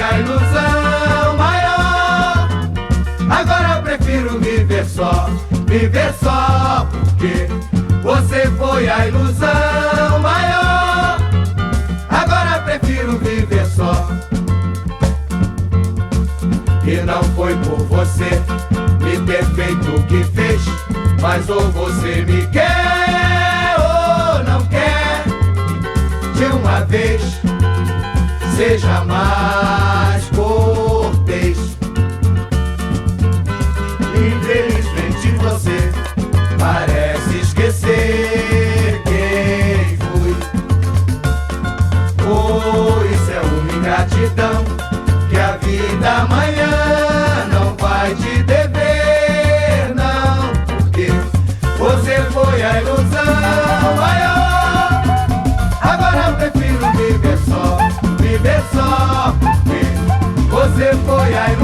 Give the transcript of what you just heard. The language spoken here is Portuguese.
a ilusão maior. Agora eu prefiro viver só, porque você foi a ilusão maior. Agora eu prefiro viver só. E não foi por você me ter feito o que fez, mas ou você me quer ou não quer. De uma vez, seja mais cortês. Infelizmente você parece esquecer quem fui. Oh, isso é uma ingratidão que a vida amanhã não vai te dever, não. Porque você foi a ilusão maior. Agora eu prefiro viver só, porque você foi a ilusão.